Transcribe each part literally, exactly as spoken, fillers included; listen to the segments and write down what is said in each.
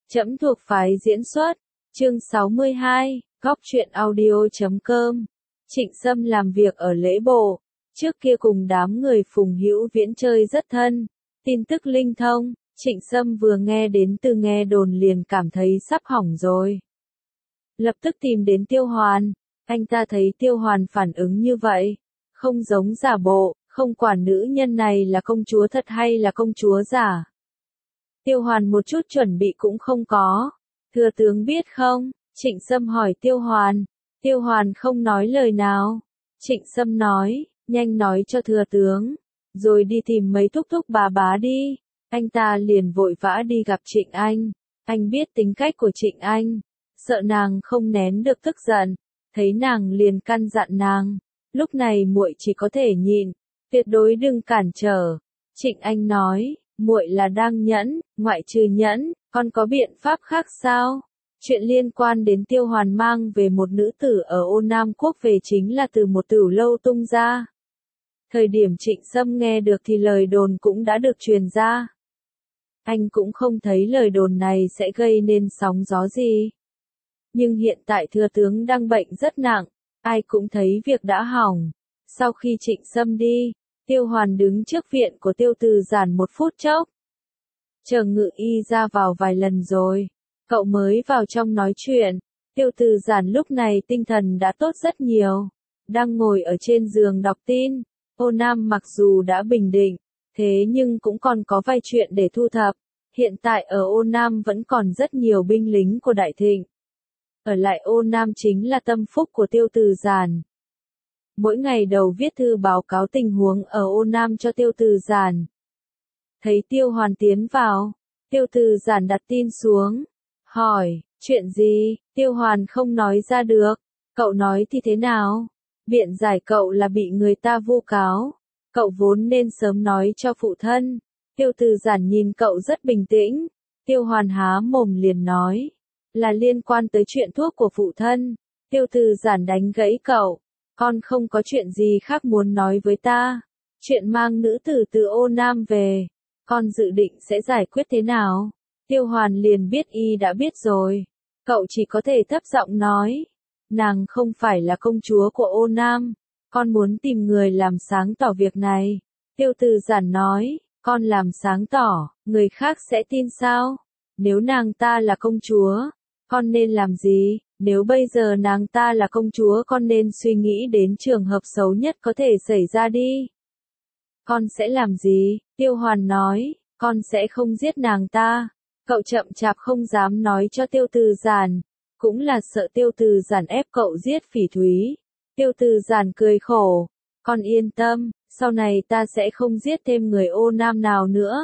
Trẫm thuộc phái diễn xuất. Chương sáu mươi hai, góc truyện audio chấm com. Trịnh Sâm làm việc ở lễ bộ, trước kia cùng đám người Phùng Hữu Viễn chơi rất thân. Tin tức linh thông, Trịnh Sâm vừa nghe đến từ nghe đồn liền cảm thấy sắp hỏng rồi. Lập tức tìm đến Tiêu Hoàn, anh ta thấy Tiêu Hoàn phản ứng như vậy, không giống giả bộ, không quản nữ nhân này là công chúa thật hay là công chúa giả. Tiêu Hoàn một chút chuẩn bị cũng không có. Thừa tướng biết không? Trịnh Sâm hỏi Tiêu Hoàn. Tiêu Hoàn không nói lời nào. Trịnh Sâm nói, nhanh nói cho thừa tướng, rồi đi tìm mấy thúc thúc bà bá đi. Anh ta liền vội vã đi gặp Trịnh Anh. Anh biết tính cách của Trịnh Anh, sợ nàng không nén được tức giận, thấy nàng liền căn dặn nàng, lúc này muội chỉ có thể nhịn, tuyệt đối đừng cản trở. Trịnh Anh nói, muội là đang nhẫn, ngoại trừ nhẫn, còn có biện pháp khác sao? Chuyện liên quan đến Tiêu Hoàn mang về một nữ tử ở Ô Nam Quốc về chính là từ một tửu lâu tung ra. Thời điểm Trịnh Sâm nghe được thì lời đồn cũng đã được truyền ra. Anh cũng không thấy lời đồn này sẽ gây nên sóng gió gì. Nhưng hiện tại thừa tướng đang bệnh rất nặng, ai cũng thấy việc đã hỏng. Sau khi Trịnh Sâm đi, Tiêu Hoàn đứng trước viện của Tiêu Từ Giản một phút chốc. Chờ Ngự Y ra vào vài lần rồi, cậu mới vào trong nói chuyện. Tiêu Từ Giản lúc này tinh thần đã tốt rất nhiều, đang ngồi ở trên giường đọc tin. Ô Nam mặc dù đã bình định, thế nhưng cũng còn có vài chuyện để thu thập. Hiện tại ở Ô Nam vẫn còn rất nhiều binh lính của Đại Thịnh. Ở lại Ô Nam chính là tâm phúc của Tiêu Từ Giản. Mỗi ngày đầu viết thư báo cáo tình huống ở Ô Nam cho Tiêu Từ Giản. Thấy Tiêu Hoàn tiến vào, Tiêu Từ Giản đặt tin xuống, hỏi, chuyện gì? Tiêu Hoàn không nói ra được. Cậu nói thì thế nào? Biện giải cậu là bị người ta vu cáo. Cậu vốn nên sớm nói cho phụ thân. Tiêu Từ Giản nhìn cậu rất bình tĩnh. Tiêu Hoàn há mồm liền nói, là liên quan tới chuyện thuốc của phụ thân. Tiêu Từ Giản đánh gãy cậu, con không có chuyện gì khác muốn nói với ta. Chuyện mang nữ tử từ Ô Nam về, con dự định sẽ giải quyết thế nào? Tiêu Hoàn liền biết y đã biết rồi. Cậu chỉ có thể thấp giọng nói, nàng không phải là công chúa của Ô Nam. Con muốn tìm người làm sáng tỏ việc này. Tiêu Từ Giản nói, con làm sáng tỏ, người khác sẽ tin sao? Nếu nàng ta là công chúa, con nên làm gì? Nếu bây giờ nàng ta là công chúa, con nên suy nghĩ đến trường hợp xấu nhất có thể xảy ra đi. Con sẽ làm gì? Tiêu Hoàn nói, con sẽ không giết nàng ta. Cậu chậm chạp không dám nói cho Tiêu Từ Giản, cũng là sợ Tiêu Từ Giản ép cậu giết Phỉ Thúy. Tiêu Từ Giản cười khổ, con yên tâm, sau này ta sẽ không giết thêm người Ô Nam nào nữa.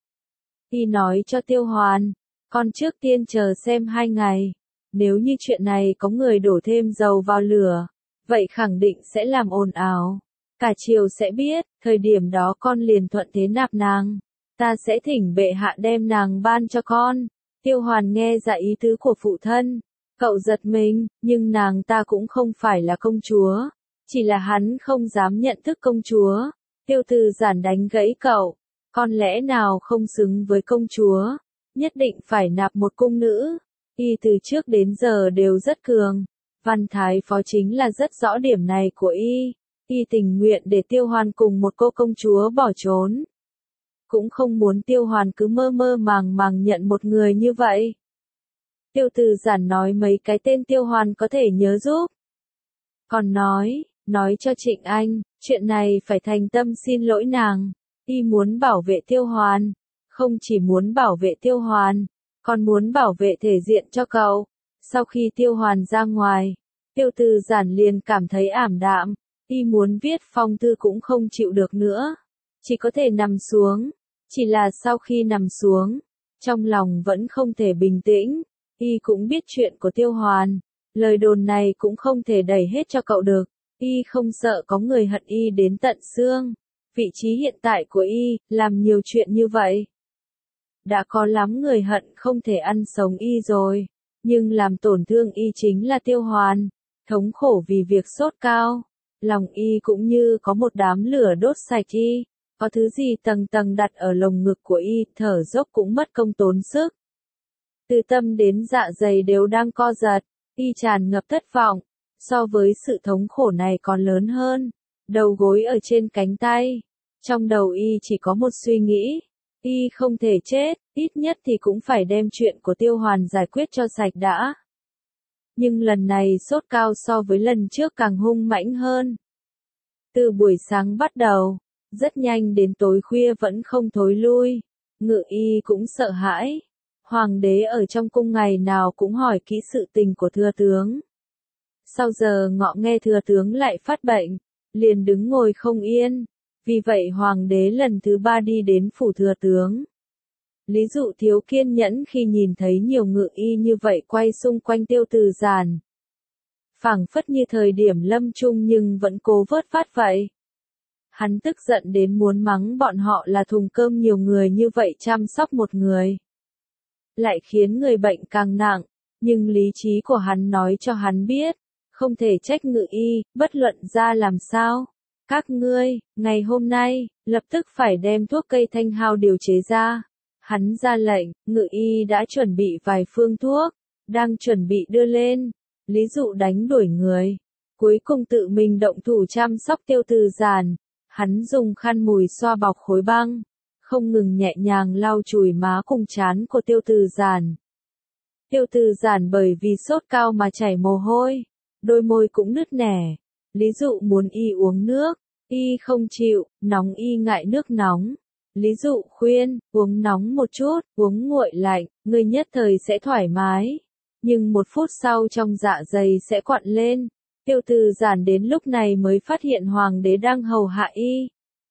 Y nói cho Tiêu Hoàn, con trước tiên chờ xem hai ngày. Nếu như chuyện này có người đổ thêm dầu vào lửa, vậy khẳng định sẽ làm ồn ào. Cả triều sẽ biết, thời điểm đó con liền thuận thế nạp nàng. Ta sẽ thỉnh bệ hạ đem nàng ban cho con. Tiêu Hoàn nghe ra ý tứ của phụ thân. Cậu giật mình, nhưng nàng ta cũng không phải là công chúa. Chỉ là hắn không dám nhận thức công chúa. Tiêu Từ Giản đánh gãy cậu. Con lẽ nào không xứng với công chúa? Nhất định phải nạp một cung nữ. Y từ trước đến giờ đều rất cường. Văn Thái Phó chính là rất rõ điểm này của Y. Y tình nguyện để Tiêu Hoàn cùng một cô công chúa bỏ trốn. Cũng không muốn Tiêu Hoàn cứ mơ mơ màng màng nhận một người như vậy. Tiêu Từ Giản nói mấy cái tên Tiêu Hoàn có thể nhớ giúp. Còn nói, nói cho Trịnh Anh, chuyện này phải thành tâm xin lỗi nàng. Y muốn bảo vệ Tiêu Hoàn, không chỉ muốn bảo vệ Tiêu Hoàn, còn muốn bảo vệ thể diện cho cậu. Sau khi Tiêu Hoàn ra ngoài, Tiêu Từ Giản liền cảm thấy ảm đạm. Y muốn viết phong thư cũng không chịu được nữa, chỉ có thể nằm xuống. Chỉ là sau khi nằm xuống, trong lòng vẫn không thể bình tĩnh. Y cũng biết chuyện của Tiêu Hoàn, lời đồn này cũng không thể đẩy hết cho cậu được. Y không sợ có người hận Y đến tận xương. Vị trí hiện tại của Y, làm nhiều chuyện như vậy, đã có lắm người hận không thể ăn sống Y rồi. Nhưng làm tổn thương Y chính là Tiêu Hoàn, thống khổ vì việc sốt cao. Lòng Y cũng như có một đám lửa đốt sạch Y. Có thứ gì tầng tầng đặt ở lồng ngực của Y, thở dốc cũng mất công tốn sức. Từ tâm đến dạ dày đều đang co giật, y tràn ngập thất vọng, so với sự thống khổ này còn lớn hơn, đầu gối ở trên cánh tay, trong đầu y chỉ có một suy nghĩ, y không thể chết, ít nhất thì cũng phải đem chuyện của Tiêu Hoàn giải quyết cho sạch đã. Nhưng lần này sốt cao so với lần trước càng hung mãnh hơn. Từ buổi sáng bắt đầu, rất nhanh đến tối khuya vẫn không thối lui, Ngự y cũng sợ hãi. Hoàng đế ở trong cung ngày nào cũng hỏi kỹ sự tình của thừa tướng. Sau giờ ngọ nghe thừa tướng lại phát bệnh, liền đứng ngồi không yên, vì vậy hoàng đế lần thứ ba đi đến phủ thừa tướng. Lý Dụ thiếu kiên nhẫn khi nhìn thấy nhiều ngự y như vậy quay xung quanh Tiêu Từ Giản. Phảng phất như thời điểm lâm chung nhưng vẫn cố vớt vát vậy. Hắn tức giận đến muốn mắng bọn họ là thùng cơm nhiều người như vậy chăm sóc một người. Lại khiến người bệnh càng nặng, nhưng lý trí của hắn nói cho hắn biết, không thể trách ngự y, bất luận ra làm sao. Các ngươi, ngày hôm nay, lập tức phải đem thuốc cây thanh hao điều chế ra. Hắn ra lệnh, ngự y đã chuẩn bị vài phương thuốc, đang chuẩn bị đưa lên. Lý Dụ đánh đuổi người, cuối cùng tự mình động thủ chăm sóc Tiêu Từ Giản. Hắn dùng khăn mùi xoa bọc khối băng, không ngừng nhẹ nhàng lau chùi má cùng trán của Tiêu Từ Giản. Tiêu Từ Giản bởi vì sốt cao mà chảy mồ hôi, đôi môi cũng nứt nẻ. Lý Dụ muốn y uống nước, y không chịu, nóng y ngại nước nóng. Lý Dụ khuyên, uống nóng một chút, uống nguội lạnh, người nhất thời sẽ thoải mái. Nhưng một phút sau trong dạ dày sẽ quặn lên. Tiêu Từ Giản đến lúc này mới phát hiện hoàng đế đang hầu hạ y.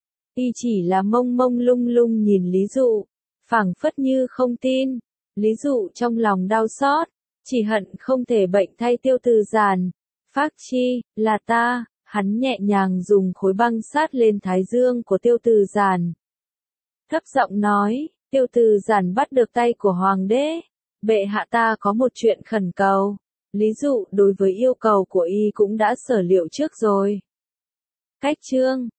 Y chỉ là mông mông lung lung nhìn Lý Dụ, phảng phất như không tin. Lý Dụ trong lòng đau xót, chỉ hận không thể bệnh thay Tiêu Từ Giản. Phác chi, là ta, hắn nhẹ nhàng dùng khối băng sát lên thái dương của Tiêu Từ Giản. Thấp giọng nói, Tiêu Từ Giản bắt được tay của hoàng đế. Bệ hạ ta có một chuyện khẩn cầu. Lý Dụ đối với yêu cầu của y cũng đã sở liệu trước rồi. Cách chương